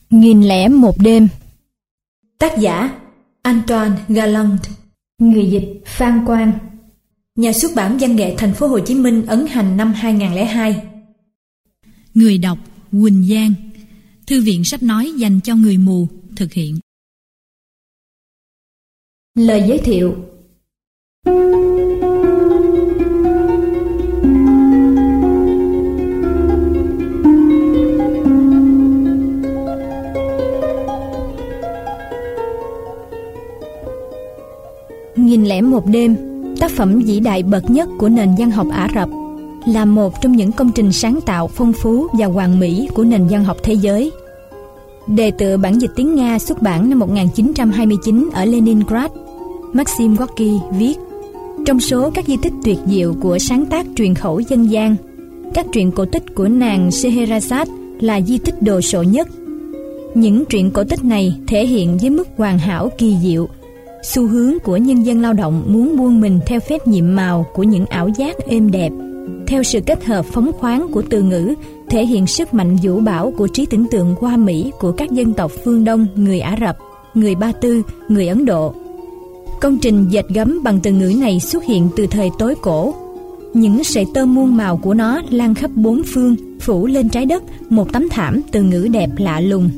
1001 đêm. Tác giả Antoine Galland, người dịch Phan Quang, nhà xuất bản Văn nghệ Thành phố Hồ Chí Minh ấn hành năm 2002. Người đọc Quỳnh Giang, thư viện sách nói dành cho người mù thực hiện. Lời giới thiệu. "1001 đêm", tác phẩm vĩ đại bậc nhất của nền văn học Ả Rập, là một trong những công trình sáng tạo phong phú và hoàn mỹ của nền văn học thế giới. Đề tựa bản dịch tiếng Nga xuất bản năm 1929 ở Leningrad, Maxim Gorky viết: trong số các di tích tuyệt diệu của sáng tác truyền khẩu dân gian, các truyện cổ tích của nàng Scheherazade là di tích đồ sộ nhất. Những truyện cổ tích này thể hiện với mức hoàn hảo kỳ diệu xu hướng của nhân dân lao động muốn buông mình theo phép nhiệm màu của những ảo giác êm đẹp, theo sự kết hợp phóng khoáng của từ ngữ thể hiện sức mạnh vũ bão của trí tưởng tượng hoa mỹ của các dân tộc phương Đông, người Ả Rập, người Ba Tư, người Ấn Độ. Công trình dệt gấm bằng từ ngữ này xuất hiện từ thời tối cổ. Những sợi tơ muôn màu của nó lan khắp bốn phương, phủ lên trái đất một tấm thảm từ ngữ đẹp lạ lùng.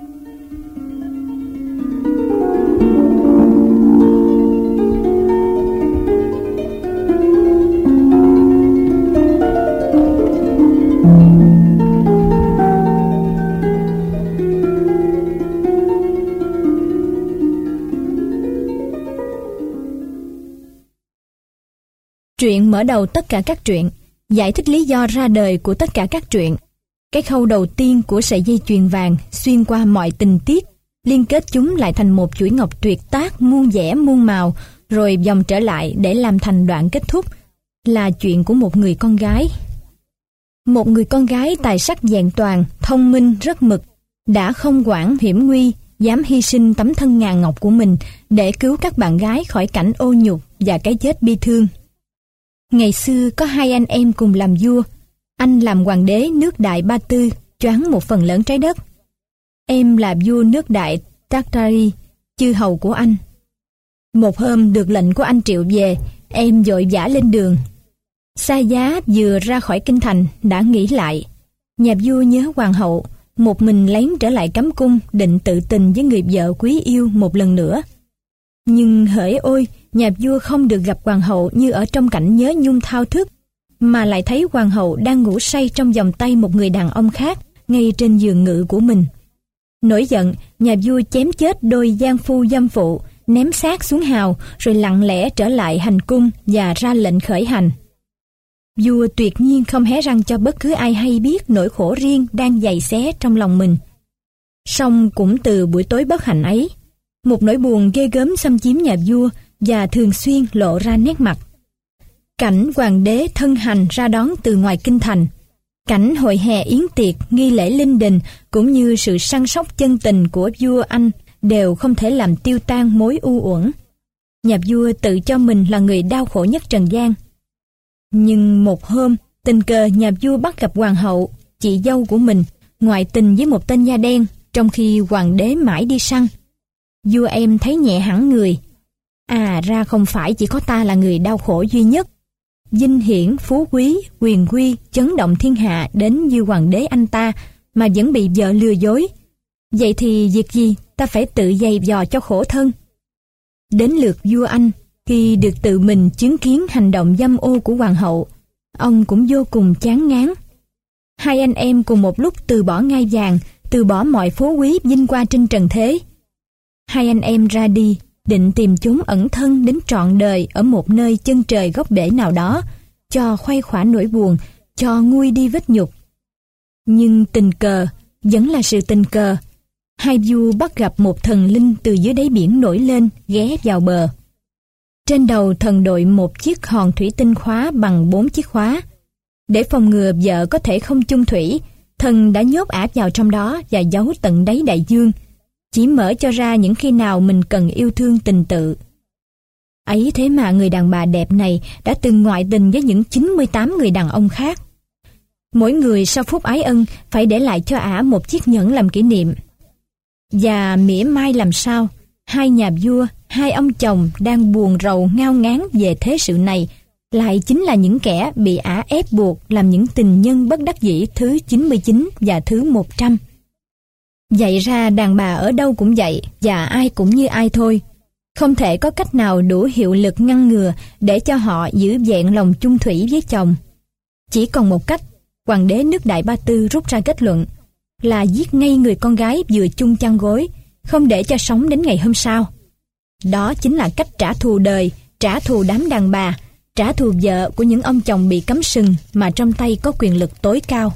Truyện mở đầu tất cả các truyện, giải thích lý do ra đời của tất cả các truyện. Cái khâu đầu tiên của sợi dây chuyền vàng xuyên qua mọi tình tiết, liên kết chúng lại thành một chuỗi ngọc tuyệt tác muôn vẻ muôn màu, rồi vòng trở lại để làm thành đoạn kết thúc, là chuyện của một người con gái. Một người con gái tài sắc vẹn toàn, thông minh rất mực, đã không quản hiểm nguy, dám hy sinh tấm thân ngà ngọc của mình để cứu các bạn gái khỏi cảnh ô nhục và cái chết bi thương. Ngày xưa có hai anh em cùng làm vua. Anh làm hoàng đế nước Đại Ba Tư, choán một phần lớn trái đất. Em là vua nước Đại Tartary, chư hầu của anh. Một hôm được lệnh của anh triệu về, em vội vã lên đường. Xa giá vừa ra khỏi kinh thành đã nghĩ lại. Nhà vua nhớ hoàng hậu, một mình lén trở lại cấm cung định tự tình với người vợ quý yêu một lần nữa. Nhưng hỡi ôi, nhà vua không được gặp hoàng hậu như ở trong cảnh nhớ nhung thao thức, mà lại thấy hoàng hậu đang ngủ say trong vòng tay một người đàn ông khác ngay trên giường ngự của mình. Nổi giận, nhà vua chém chết đôi gian phu dâm phụ, ném xác xuống hào, rồi lặng lẽ trở lại hành cung và ra lệnh khởi hành. Vua tuyệt nhiên không hé răng cho bất cứ ai hay biết nỗi khổ riêng đang giày xé trong lòng mình. Song cũng từ buổi tối bất hạnh ấy, một nỗi buồn ghê gớm xâm chiếm nhà vua và thường xuyên lộ ra nét mặt. Cảnh hoàng đế thân hành ra đón từ ngoài kinh thành, cảnh hội hè yến tiệc, nghi lễ linh đình cũng như sự săn sóc chân tình của vua Anh đều không thể làm tiêu tan mối u uẩn. Nhà vua tự cho mình là người đau khổ nhất trần gian. Nhưng một hôm, tình cờ nhà vua bắt gặp hoàng hậu, chị dâu của mình, ngoại tình với một tên da đen, trong khi hoàng đế mãi đi săn. Vua em thấy nhẹ hẳn người. À ra không phải chỉ có ta là người đau khổ duy nhất. Vinh hiển, phú quý, quyền quy, chấn động thiên hạ đến như hoàng đế anh ta mà vẫn bị vợ lừa dối. Vậy thì việc gì ta phải tự giày vò cho khổ thân? Đến lượt vua Anh, khi được tự mình chứng kiến hành động dâm ô của hoàng hậu, ông cũng vô cùng chán ngán. Hai anh em cùng một lúc từ bỏ ngai vàng, từ bỏ mọi phú quý vinh qua trên trần thế. Hai anh em ra đi, định tìm chốn ẩn thân đến trọn đời ở một nơi chân trời góc bể nào đó, cho khuây khỏa nỗi buồn, cho nguôi đi vết nhục. Nhưng tình cờ, vẫn là sự tình cờ, hai vua bắt gặp một thần linh từ dưới đáy biển nổi lên, ghé vào bờ. Trên đầu thần đội một chiếc hòn thủy tinh khóa bằng 4 chiếc khóa. Để phòng ngừa vợ có thể không chung thủy, thần đã nhốt ả vào trong đó và giấu tận đáy đại dương, chỉ mở cho ra những khi nào mình cần yêu thương tình tự. Ấy thế mà người đàn bà đẹp này đã từng ngoại tình với những 98 người đàn ông khác. Mỗi người sau phút ái ân phải để lại cho ả một chiếc nhẫn làm kỷ niệm. Và mỉa mai làm sao, hai nhà vua, hai ông chồng đang buồn rầu ngao ngán về thế sự này, lại chính là những kẻ bị ả ép buộc làm những tình nhân bất đắc dĩ thứ 99 và thứ 100. Vậy ra đàn bà ở đâu cũng vậy, và ai cũng như ai thôi. Không thể có cách nào đủ hiệu lực ngăn ngừa để cho họ giữ vẹn lòng chung thủy với chồng. Chỉ còn một cách, hoàng đế nước Đại Ba Tư rút ra kết luận là giết ngay người con gái vừa chung chăn gối, không để cho sống đến ngày hôm sau. Đó chính là cách trả thù đời, trả thù đám đàn bà, trả thù vợ của những ông chồng bị cấm sừng mà trong tay có quyền lực tối cao.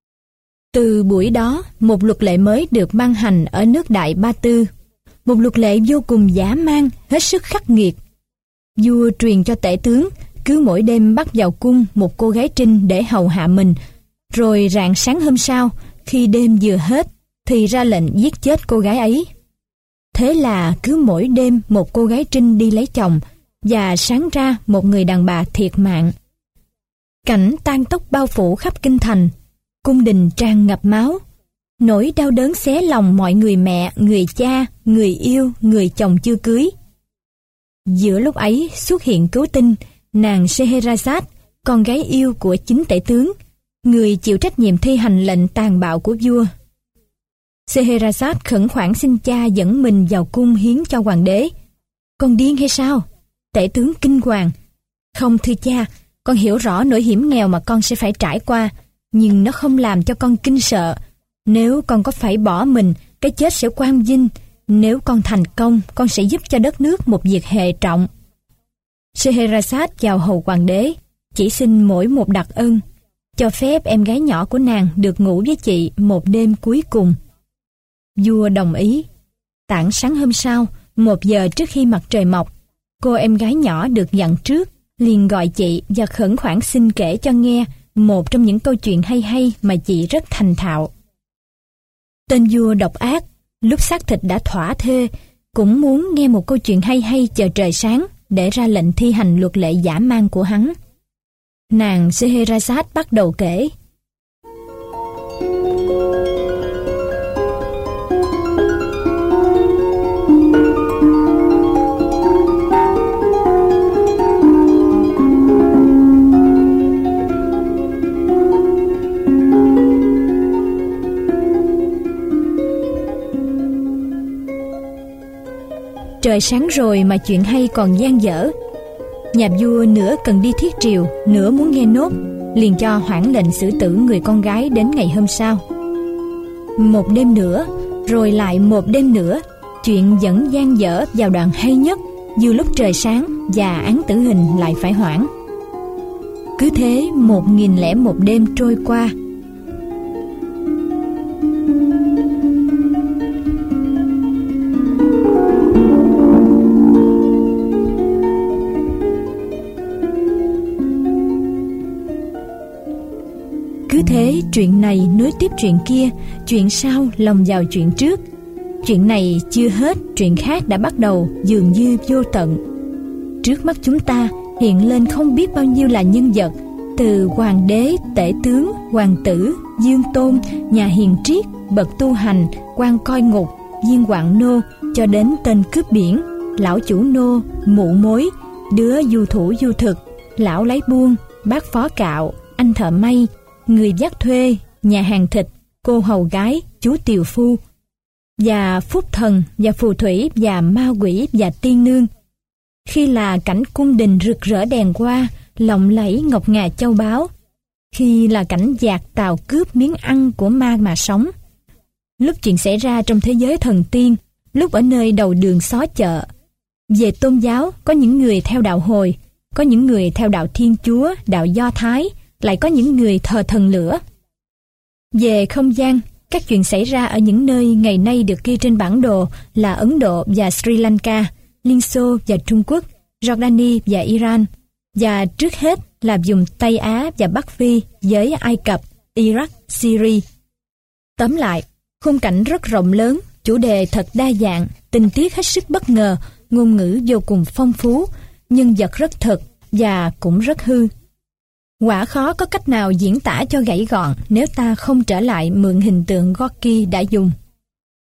Từ buổi đó, một luật lệ mới được ban hành ở nước Đại Ba Tư. Một luật lệ vô cùng dã man, hết sức khắc nghiệt. Vua truyền cho tể tướng cứ mỗi đêm bắt vào cung một cô gái trinh để hầu hạ mình, rồi rạng sáng hôm sau, khi đêm vừa hết, thì ra lệnh giết chết cô gái ấy. Thế là cứ mỗi đêm một cô gái trinh đi lấy chồng, và sáng ra một người đàn bà thiệt mạng. Cảnh tang tóc bao phủ khắp kinh thành, cung đình tràn ngập máu. Nỗi đau đớn xé lòng mọi người mẹ, người cha, người yêu, người chồng chưa cưới. Giữa lúc ấy xuất hiện cứu tinh, nàng Scheherazade, con gái yêu của chính tể tướng, người chịu trách nhiệm thi hành lệnh tàn bạo của vua. Scheherazade khẩn khoản xin cha dẫn mình vào cung hiến cho hoàng đế. Con điên hay sao? Tể tướng kinh hoàng. Không thưa cha, con hiểu rõ nỗi hiểm nghèo mà con sẽ phải trải qua, nhưng nó không làm cho con kinh sợ. Nếu con có phải bỏ mình, cái chết sẽ quang vinh. Nếu con thành công, con sẽ giúp cho đất nước một việc hệ trọng. Scheherazade chào hầu hoàng đế, chỉ xin mỗi một đặc ân, cho phép em gái nhỏ của nàng được ngủ với chị một đêm cuối cùng. Vua đồng ý. Tảng sáng hôm sau, 1 giờ trước khi mặt trời mọc, cô em gái nhỏ được dặn trước, liền gọi chị và khẩn khoản xin kể cho nghe một trong những câu chuyện hay hay mà chị rất thành thạo. Tên vua độc ác, lúc xác thịt đã thỏa thê, cũng muốn nghe một câu chuyện hay hay chờ trời sáng để ra lệnh thi hành luật lệ dã man của hắn. Nàng Scheherazade bắt đầu kể. Trời sáng rồi mà chuyện hay còn dang dở. Nhà vua nửa cần đi thiết triều, nửa muốn nghe nốt, liền cho hoãn lệnh xử tử người con gái đến ngày hôm sau. Một đêm nữa, rồi lại một đêm nữa, chuyện vẫn dang dở vào đoạn hay nhất, vừa lúc trời sáng và án tử hình lại phải hoãn. Cứ thế 1001 đêm trôi qua. Cứ thế chuyện này nối tiếp chuyện kia, chuyện sau lồng vào chuyện trước. Chuyện này chưa hết, chuyện khác đã bắt đầu dường như vô tận. Trước mắt chúng ta hiện lên không biết bao nhiêu là nhân vật, từ hoàng đế, tể tướng, hoàng tử, dương tôn, nhà hiền triết, bậc tu hành, quan coi ngục, viên hoạn nô, cho đến tên cướp biển, lão chủ nô, mụ mối, đứa du thủ du thực, lão lái buôn, bác phó cạo, anh thợ may, người vác thuê, nhà hàng thịt, cô hầu gái, chú tiều phu, và phúc thần và phù thủy và ma quỷ và tiên nương. Khi là cảnh cung đình rực rỡ đèn hoa, lộng lẫy ngọc ngà châu báu. Khi là cảnh dạt tàu cướp miếng ăn của ma mà sống. Lúc chuyện xảy ra trong thế giới thần tiên, lúc ở nơi đầu đường xó chợ. Về tôn giáo, có những người theo đạo Hồi, có những người theo đạo Thiên Chúa, đạo Do Thái, lại có những người thờ thần lửa. Về không gian, các chuyện xảy ra ở những nơi ngày nay được ghi trên bản đồ là Ấn Độ và Sri Lanka, Liên Xô và Trung Quốc, Jordani và Iran, và trước hết là vùng Tây Á và Bắc Phi với Ai Cập, Iraq, Syria. Tóm lại, khung cảnh rất rộng lớn, chủ đề thật đa dạng, tình tiết hết sức bất ngờ, ngôn ngữ vô cùng phong phú, nhân vật rất thực và cũng rất hư. Quả khó có cách nào diễn tả cho gãy gọn nếu ta không trở lại mượn hình tượng Gorky đã dùng.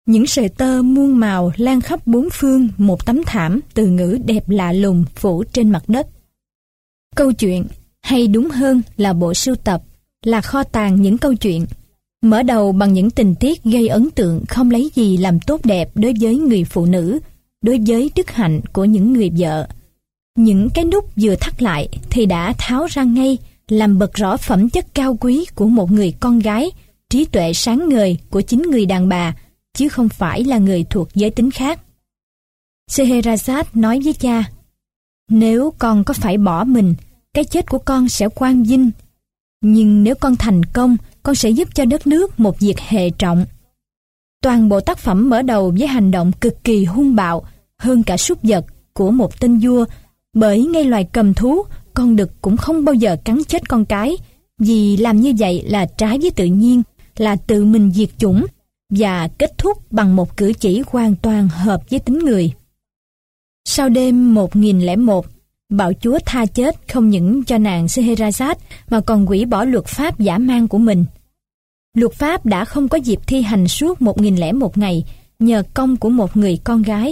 Những sợi tơ muôn màu lan khắp bốn phương một tấm thảm từ ngữ đẹp lạ lùng phủ trên mặt đất. Câu chuyện, hay đúng hơn là bộ sưu tập, là kho tàng những câu chuyện, mở đầu bằng những tình tiết gây ấn tượng không lấy gì làm tốt đẹp đối với người phụ nữ, đối với đức hạnh của những người vợ. Những cái nút vừa thắt lại thì đã tháo ra ngay, làm bật rõ phẩm chất cao quý của một người con gái, trí tuệ sáng ngời của chính người đàn bà, chứ không phải là người thuộc giới tính khác. Scheherazade nói với cha, nếu con có phải bỏ mình, cái chết của con sẽ quang vinh. Nhưng nếu con thành công, con sẽ giúp cho đất nước một việc hệ trọng. Toàn bộ tác phẩm mở đầu với hành động cực kỳ hung bạo, hơn cả súc vật của một tên vua, bởi ngay loài cầm thú, con đực cũng không bao giờ cắn chết con cái, vì làm như vậy là trái với tự nhiên, là tự mình diệt chủng, và kết thúc bằng một cử chỉ hoàn toàn hợp với tính người. Sau đêm 1001, bạo chúa tha chết không những cho nàng Scheherazade mà còn hủy bỏ luật pháp dã man của mình. Luật pháp đã không có dịp thi hành suốt 1001 ngày nhờ công của một người con gái.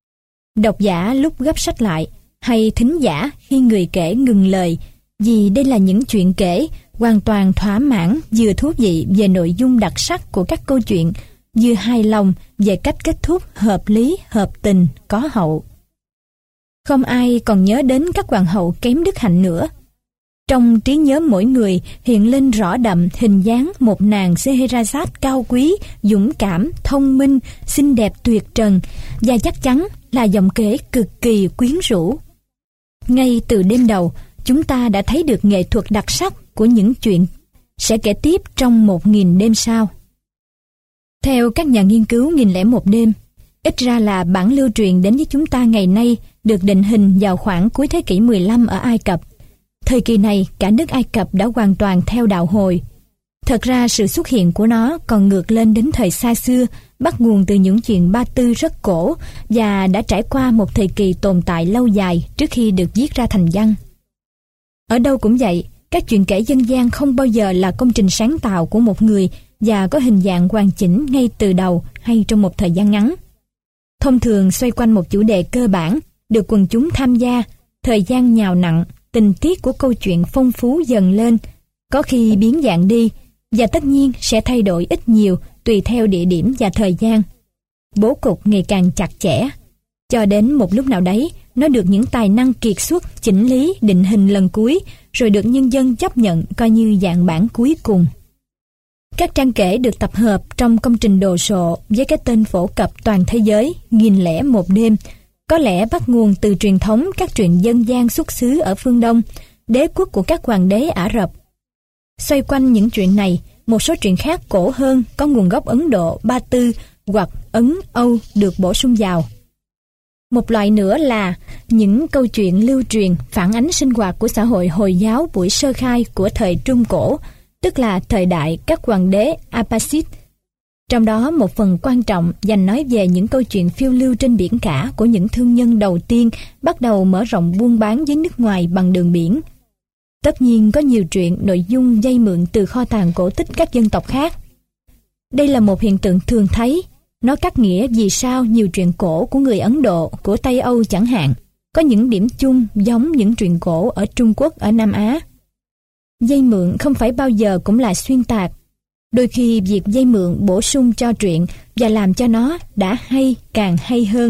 Độc giả lúc gấp sách lại, hay thính giả khi người kể ngừng lời, vì đây là những chuyện kể hoàn toàn thỏa mãn, vừa thú vị về nội dung đặc sắc của các câu chuyện, vừa hài lòng về cách kết thúc hợp lý, hợp tình, có hậu. Không ai còn nhớ đến các hoàng hậu kém đức hạnh nữa. Trong trí nhớ mỗi người hiện lên rõ đậm hình dáng một nàng Scheherazade cao quý, dũng cảm, thông minh, xinh đẹp tuyệt trần, và chắc chắn là giọng kể cực kỳ quyến rũ. Ngay từ đêm đầu, chúng ta đã thấy được nghệ thuật đặc sắc của những chuyện sẽ kể tiếp trong 1000 đêm sau. Theo các nhà nghiên cứu 1001 đêm, ít ra là bản lưu truyền đến với chúng ta ngày nay được định hình vào khoảng cuối thế kỷ 15 ở Ai Cập. Thời kỳ này, cả nước Ai Cập đã hoàn toàn theo đạo Hồi. Thật ra sự xuất hiện của nó còn ngược lên đến thời xa xưa, bắt nguồn từ những chuyện Ba Tư rất cổ và đã trải qua một thời kỳ tồn tại lâu dài trước khi được viết ra thành văn. Ở đâu cũng vậy, các chuyện kể dân gian không bao giờ là công trình sáng tạo của một người và có hình dạng hoàn chỉnh ngay từ đầu hay trong một thời gian ngắn. Thông thường xoay quanh một chủ đề cơ bản, được quần chúng tham gia, thời gian nhào nặng, tình tiết của câu chuyện phong phú dần lên, có khi biến dạng đi, và tất nhiên sẽ thay đổi ít nhiều tùy theo địa điểm và thời gian. Bố cục ngày càng chặt chẽ, cho đến một lúc nào đấy, nó được những tài năng kiệt xuất chỉnh lý định hình lần cuối, rồi được nhân dân chấp nhận coi như dạng bản cuối cùng. Các trang kể được tập hợp trong công trình đồ sộ với cái tên phổ cập toàn thế giới 1001 đêm, có lẽ bắt nguồn từ truyền thống các truyện dân gian xuất xứ ở phương Đông, đế quốc của các hoàng đế Ả Rập. Xoay quanh những chuyện này, một số truyện khác cổ hơn có nguồn gốc Ấn Độ, Ba Tư hoặc Ấn Âu được bổ sung vào. Một loại nữa là những câu chuyện lưu truyền phản ánh sinh hoạt của xã hội Hồi giáo buổi sơ khai của thời Trung Cổ, tức là thời đại các hoàng đế Abbasid. Trong đó một phần quan trọng dành nói về những câu chuyện phiêu lưu trên biển cả của những thương nhân đầu tiên bắt đầu mở rộng buôn bán với nước ngoài bằng đường biển. Tất nhiên có nhiều truyện nội dung vay mượn từ kho tàng cổ tích các dân tộc khác. Đây là một hiện tượng thường thấy. Nó cắt nghĩa vì sao nhiều truyện cổ của người Ấn Độ, của Tây Âu chẳng hạn, có những điểm chung giống những truyện cổ ở Trung Quốc, ở Nam Á. Vay mượn không phải bao giờ cũng là xuyên tạc. Đôi khi việc vay mượn bổ sung cho truyện và làm cho nó đã hay càng hay hơn.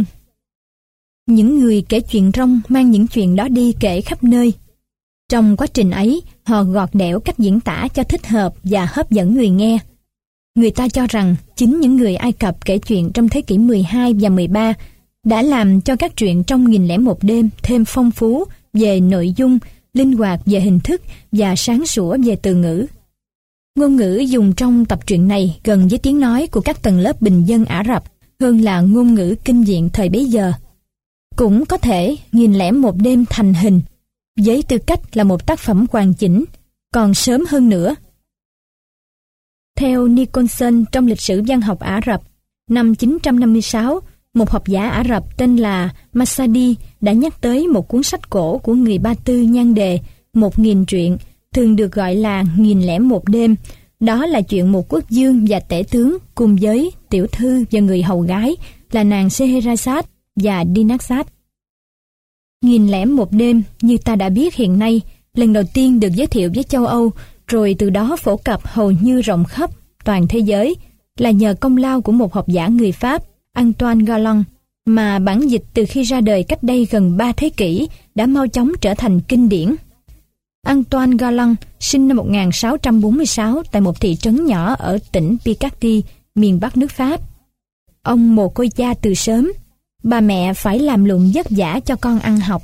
Những người kể chuyện rong mang những chuyện đó đi kể khắp nơi. Trong quá trình ấy, họ gọt đẽo cách diễn tả cho thích hợp và hấp dẫn người nghe. Người ta cho rằng chính những người Ai Cập kể chuyện trong thế kỷ 12 và 13 đã làm cho các truyện trong 1001 đêm thêm phong phú về nội dung, linh hoạt về hình thức và sáng sủa về từ ngữ. Ngôn ngữ dùng trong tập truyện này gần với tiếng nói của các tầng lớp bình dân Ả Rập hơn là ngôn ngữ kinh viện thời bấy giờ. Cũng có thể 1001 đêm thành hình với tư cách là một tác phẩm hoàn chỉnh, còn sớm hơn nữa. Theo Nicholson trong lịch sử văn học Ả Rập, năm 956, một học giả Ả Rập tên là Masadi đã nhắc tới một cuốn sách cổ của người Ba Tư nhan đề 1000 truyện, thường được gọi là 1001 đêm. Đó là chuyện một quốc vương và tể tướng cùng với tiểu thư và người hầu gái là nàng Scheherazade và Dinarzade. 1001 đêm như ta đã biết hiện nay lần đầu tiên được giới thiệu với châu Âu, rồi từ đó phổ cập hầu như rộng khắp toàn thế giới, là nhờ công lao của một học giả người Pháp, Antoine Galland, mà bản dịch từ khi ra đời cách đây gần 3 thế kỷ đã mau chóng trở thành kinh điển. Antoine Galland sinh năm 1646 tại một thị trấn nhỏ ở tỉnh Picardie, miền Bắc nước Pháp. Ông mồ côi cha từ sớm, bà mẹ phải làm lụng vất vả cho con ăn học.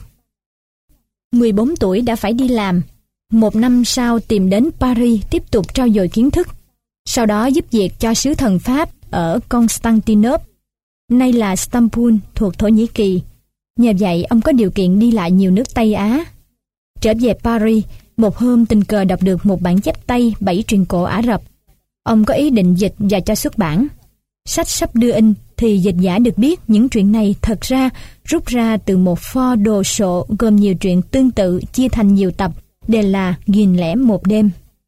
14 tuổi đã phải đi làm, 1 năm sau tìm đến Paris tiếp tục trau dồi kiến thức, sau đó giúp việc cho sứ thần Pháp ở Constantinople, nay là Istanbul thuộc Thổ Nhĩ Kỳ. Nhờ vậy ông có điều kiện đi lại nhiều nước Tây Á. Trở về Paris, một hôm tình cờ đọc được một bản chép tay 7 truyện cổ Ả Rập. Ông có ý định dịch và cho xuất bản. Sách sắp đưa in thì dịch giả được biết những truyện này thật ra rút ra từ một pho đồ sộ gồm nhiều truyện tương tự chia thành nhiều tập, đều là 1001 đêm.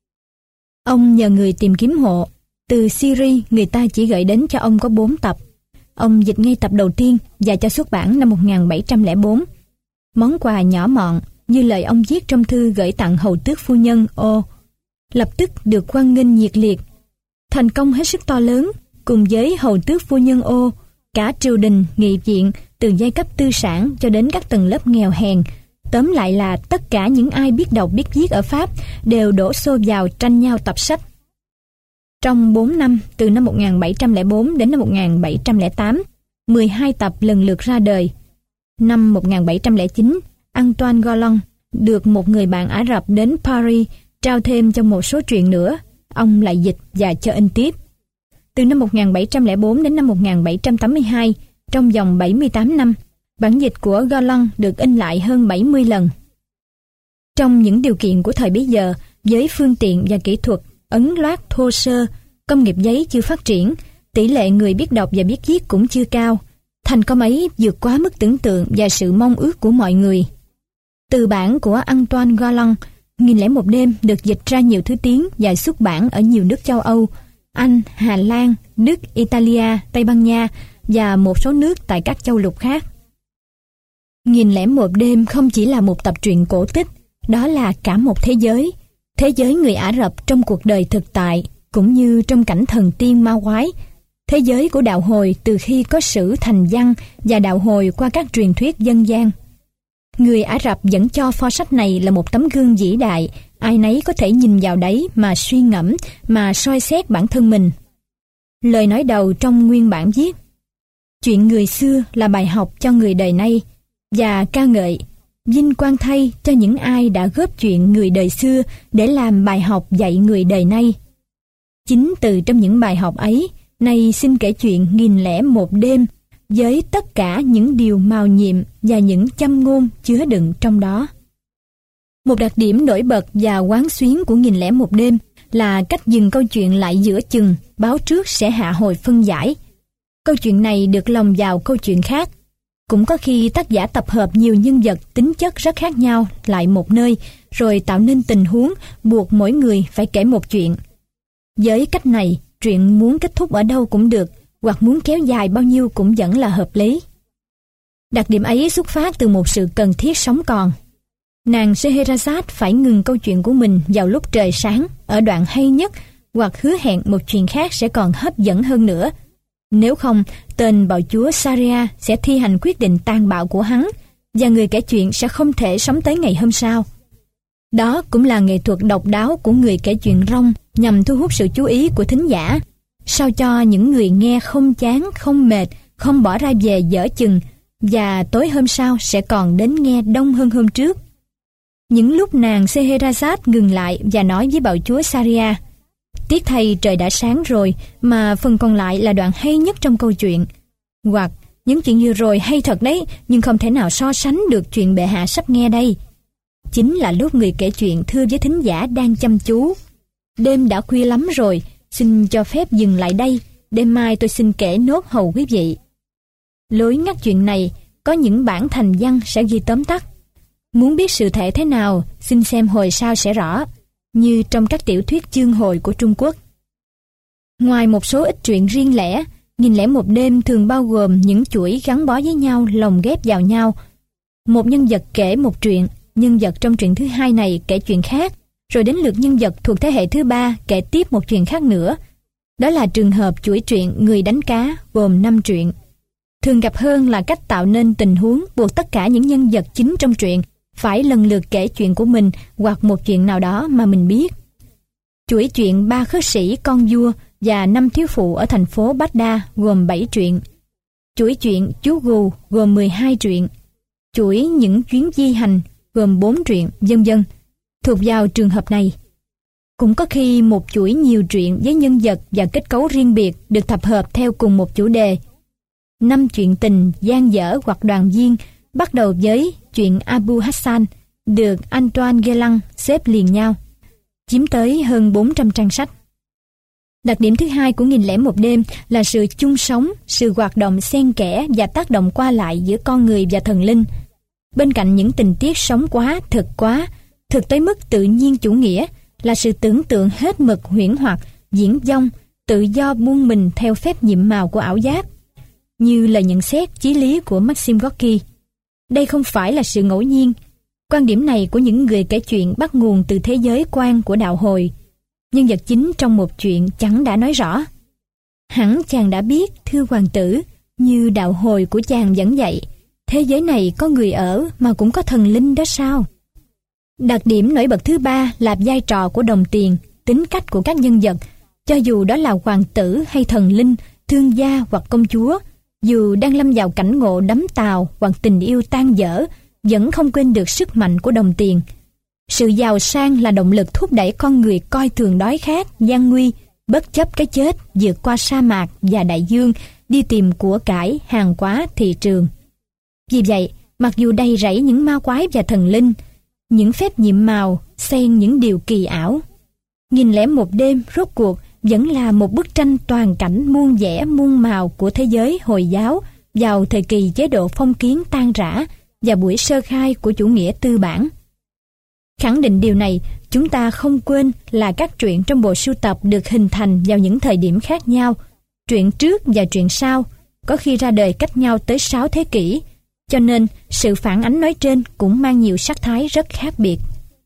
Ông nhờ người tìm kiếm hộ. Từ Syria người ta chỉ gửi đến cho ông có 4 tập. Ông dịch ngay tập đầu tiên và cho xuất bản năm 1704. Món quà nhỏ mọn như lời ông viết trong thư gửi tặng hầu tước phu nhân O lập tức được hoan nghênh nhiệt liệt. Thành công hết sức to lớn. Cùng với hầu tước phu nhân O, cả triều đình, nghị viện, từ giai cấp tư sản cho đến các tầng lớp nghèo hèn, tóm lại là tất cả những ai biết đọc biết viết ở Pháp đều đổ xô vào tranh nhau tập sách. Trong 4 năm, từ năm 1704 đến năm 1708, 12 tập lần lượt ra đời. Năm 1709, Antoine Galland được một người bạn Ả Rập đến Paris trao thêm cho một số truyện nữa. Ông lại dịch và cho in tiếp. Từ năm 1704 đến năm 1782, trong vòng 78 năm, bản dịch của Galland được in lại hơn 70 lần. Trong những điều kiện của thời bấy giờ, với phương tiện và kỹ thuật, ấn loát thô sơ, công nghiệp giấy chưa phát triển, tỷ lệ người biết đọc và biết viết cũng chưa cao. Thành công ấy vượt quá mức tưởng tượng và sự mong ước của mọi người. Từ bản của Antoine Galland, 1001 đêm được dịch ra nhiều thứ tiếng và xuất bản ở nhiều nước châu Âu, Anh, Hà Lan, Đức, Italia, Tây Ban Nha và một số nước tại các châu lục khác. 1001 đêm không chỉ là một tập truyện cổ tích, đó là cả một thế giới người Ả Rập trong cuộc đời thực tại, cũng như trong cảnh thần tiên ma quái, thế giới của đạo hồi từ khi có sử thành văn và đạo hồi qua các truyền thuyết dân gian. Người Ả Rập vẫn cho pho sách này là một tấm gương vĩ đại, ai nấy có thể nhìn vào đấy mà suy ngẫm, mà soi xét bản thân mình. Lời nói đầu trong nguyên bản viết: chuyện người xưa là bài học cho người đời nay, và ca ngợi vinh quang thay cho những ai đã góp chuyện người đời xưa để làm bài học dạy người đời nay. Chính từ trong những bài học ấy, nay xin kể chuyện 1001 đêm với tất cả những điều mào nhiệm và những châm ngôn chứa đựng trong đó. Một đặc điểm nổi bật và quán xuyến của 1001 đêm là cách dừng câu chuyện lại giữa chừng, báo trước sẽ hạ hồi phân giải. Câu chuyện này được lồng vào câu chuyện khác. Cũng có khi tác giả tập hợp nhiều nhân vật tính chất rất khác nhau lại một nơi, rồi tạo nên tình huống buộc mỗi người phải kể một chuyện. Với cách này, truyện muốn kết thúc ở đâu cũng được, hoặc muốn kéo dài bao nhiêu cũng vẫn là hợp lý. Đặc điểm ấy xuất phát từ một sự cần thiết sống còn. Nàng Scheherazade phải ngừng câu chuyện của mình vào lúc trời sáng, ở đoạn hay nhất, hoặc hứa hẹn một chuyện khác sẽ còn hấp dẫn hơn nữa. Nếu không, tên bạo chúa Sharia sẽ thi hành quyết định tàn bạo của hắn, và người kể chuyện sẽ không thể sống tới ngày hôm sau. Đó cũng là nghệ thuật độc đáo của người kể chuyện rong, nhằm thu hút sự chú ý của thính giả, sao cho những người nghe không chán, không mệt, không bỏ ra về dở chừng, và tối hôm sau sẽ còn đến nghe đông hơn hôm trước. Những lúc nàng Scheherazade ngừng lại và nói với bạo chúa Sharia: tiếc thay trời đã sáng rồi, mà phần còn lại là đoạn hay nhất trong câu chuyện. Hoặc, những chuyện vừa rồi hay thật đấy, nhưng không thể nào so sánh được chuyện bệ hạ sắp nghe đây. Chính là lúc người kể chuyện thưa với thính giả đang chăm chú: đêm đã khuya lắm rồi, xin cho phép dừng lại đây, đêm mai tôi xin kể nốt hầu quý vị. Lối ngắt chuyện này có những bản thành văn sẽ ghi tóm tắt. Muốn biết sự thể thế nào, xin xem hồi sau sẽ rõ, như trong các tiểu thuyết chương hồi của Trung Quốc. Ngoài một số ít truyện riêng lẻ, 1001 đêm thường bao gồm những chuỗi gắn bó với nhau, lồng ghép vào nhau. Một nhân vật kể một chuyện, nhân vật trong truyện thứ hai này kể chuyện khác, rồi đến lượt nhân vật thuộc thế hệ thứ ba kể tiếp một chuyện khác nữa. Đó là trường hợp chuỗi truyện Người đánh cá gồm 5 truyện. Thường gặp hơn là cách tạo nên tình huống buộc tất cả những nhân vật chính trong truyện phải lần lượt kể chuyện của mình hoặc một chuyện nào đó mà mình biết. Chuỗi chuyện 3 khất sĩ con vua và 5 thiếu phụ ở thành phố Baghdad gồm 7 truyện. Chuỗi chuyện Chú Gù gồm 12 truyện. Chuỗi những chuyến di hành gồm 4 truyện, vân vân, thuộc vào trường hợp này. Cũng có khi một chuỗi nhiều truyện với nhân vật và kết cấu riêng biệt được tập hợp theo cùng một chủ đề. 5 chuyện tình, dang dở hoặc đoàn viên bắt đầu với chuyện Abu Hassan được Antoine Galland xếp liền nhau, chiếm tới hơn 400 trang sách. Đặc điểm thứ hai của 1001 đêm là sự chung sống, sự hoạt động xen kẽ và tác động qua lại giữa con người và thần linh. Bên cạnh những tình tiết sống quá, thực tới mức tự nhiên chủ nghĩa, là sự tưởng tượng hết mực huyễn hoặc, diễn dông, tự do buông mình theo phép nhiệm màu của ảo giác. Như lời nhận xét chí lý của Maxim Gorky, đây không phải là sự ngẫu nhiên. Quan điểm này của những người kể chuyện bắt nguồn từ thế giới quan của đạo hồi. Nhân vật chính trong một chuyện chẳng đã nói rõ: hẳn chàng đã biết, thưa hoàng tử, như đạo hồi của chàng dẫn dạy, thế giới này có người ở mà cũng có thần linh đó sao? Đặc điểm nổi bật thứ ba là vai trò của đồng tiền, tính cách của các nhân vật, cho dù đó là hoàng tử hay thần linh, thương gia hoặc công chúa, dù đang lâm vào cảnh ngộ đắm tàu hoặc tình yêu tan dở, vẫn không quên được sức mạnh của đồng tiền. Sự giàu sang là động lực thúc đẩy con người coi thường đói khát, gian nguy, bất chấp cái chết, vượt qua sa mạc và đại dương, đi tìm của cải, hàng hóa, thị trường. Vì vậy, mặc dù đầy rẫy những ma quái và thần linh, những phép nhiệm màu, xen những điều kỳ ảo, 1001 đêm rốt cuộc vẫn là một bức tranh toàn cảnh muôn vẻ muôn màu của thế giới Hồi giáo vào thời kỳ chế độ phong kiến tan rã và buổi sơ khai của chủ nghĩa tư bản. Khẳng định điều này, chúng ta không quên là các truyện trong bộ sưu tập được hình thành vào những thời điểm khác nhau. Truyện trước và truyện sau có khi ra đời cách nhau tới 6 thế kỷ, cho nên sự phản ánh nói trên cũng mang nhiều sắc thái rất khác biệt.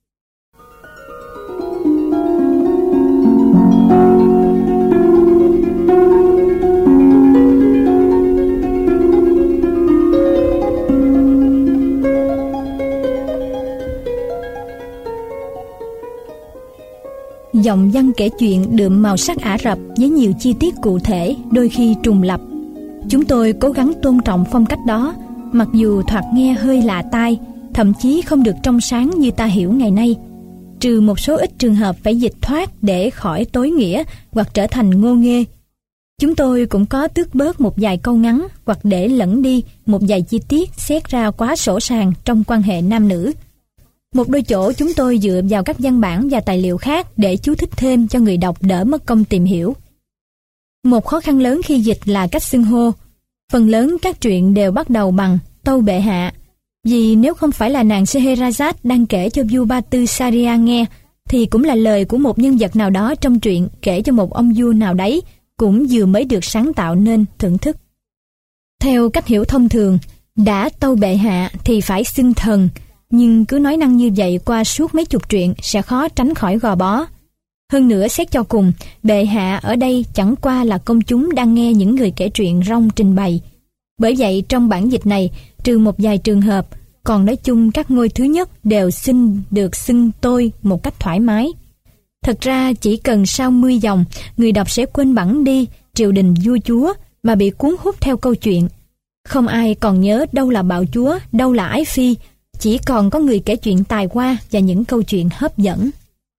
Giọng văn kể chuyện đượm màu sắc Ả Rập với nhiều chi tiết cụ thể, đôi khi trùng lặp. Chúng tôi cố gắng tôn trọng phong cách đó, mặc dù thoạt nghe hơi lạ tai, thậm chí không được trong sáng như ta hiểu ngày nay, trừ một số ít trường hợp phải dịch thoát để khỏi tối nghĩa hoặc trở thành ngô nghê. Chúng tôi cũng có tước bớt một vài câu ngắn hoặc để lẫn đi một vài chi tiết xét ra quá sổ sàng trong quan hệ nam nữ. Một đôi chỗ chúng tôi dựa vào các văn bản và tài liệu khác để chú thích thêm cho người đọc đỡ mất công tìm hiểu. Một khó khăn lớn khi dịch là cách xưng hô. Phần lớn các truyện đều bắt đầu bằng tâu bệ hạ, vì nếu không phải là nàng Scheherazade đang kể cho vua Ba Tư Sharia nghe, thì cũng là lời của một nhân vật nào đó trong truyện kể cho một ông vua nào đấy, cũng vừa mới được sáng tạo nên thưởng thức. Theo cách hiểu thông thường, đã tâu bệ hạ thì phải xưng thần, nhưng cứ nói năng như vậy qua suốt mấy chục truyện sẽ khó tránh khỏi gò bó. Hơn nữa, xét cho cùng, bệ hạ ở đây chẳng qua là công chúng đang nghe những người kể truyện rong trình bày. Bởi vậy, trong bản dịch này, trừ một vài trường hợp, còn nói chung các ngôi thứ nhất đều xin được xưng tôi một cách thoải mái. Thật ra, chỉ cần sau 10 dòng, người đọc sẽ quên bẵng đi triều đình vua chúa mà bị cuốn hút theo câu chuyện. Không ai còn nhớ đâu là bạo chúa, đâu là ái phi, chỉ còn có người kể chuyện tài hoa và những câu chuyện hấp dẫn.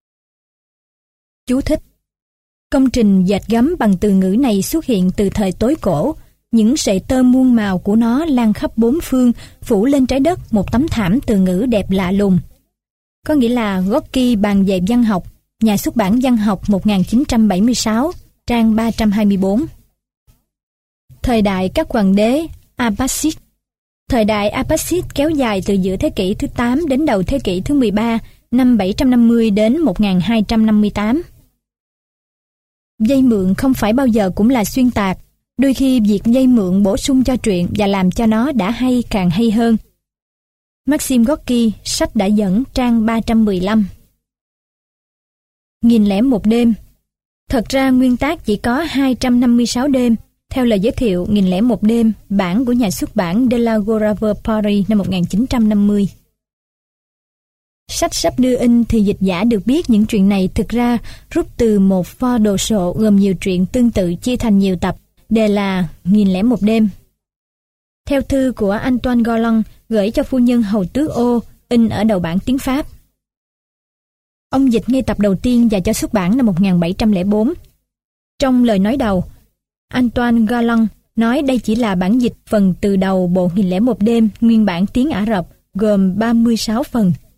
Chú thích: công trình dệt gấm bằng từ ngữ này xuất hiện từ thời tối cổ. Những sợi tơ muôn màu của nó lan khắp bốn phương, phủ lên trái đất một tấm thảm từ ngữ đẹp lạ lùng. Có nghĩa là Gorky bàn về văn học, Nhà xuất bản Văn học 1976, trang 324. Thời đại các hoàng đế Abbasid. Thời đại Abbasid kéo dài từ giữa thế kỷ thứ 8 đến đầu thế kỷ thứ 13, năm 750 đến 1258. Vay mượn không phải bao giờ cũng là xuyên tạc. Đôi khi việc vay mượn bổ sung cho truyện và làm cho nó đã hay càng hay hơn. Maxim Gorky, sách đã dẫn, trang 315. 1001 đêm. Thật ra nguyên tác chỉ có 256 đêm, theo lời giới thiệu 1001 đêm, bản của nhà xuất bản De la Grave Paris năm 1950. Sách sắp đưa in thì dịch giả được biết những truyện này thực ra rút từ một pho đồ sộ gồm nhiều truyện tương tự chia thành nhiều tập, đều là 1001 đêm. Theo thư của Antoine Galland gửi cho phu nhân hầu tước Ô, in ở đầu bản tiếng Pháp. Ông dịch ngay tập đầu tiên và cho xuất bản năm 1704. Trong lời nói đầu, Antoine Galland nói đây chỉ là bản dịch phần từ đầu bộ 1001 đêm nguyên bản tiếng Ả Rập gồm 36 phần.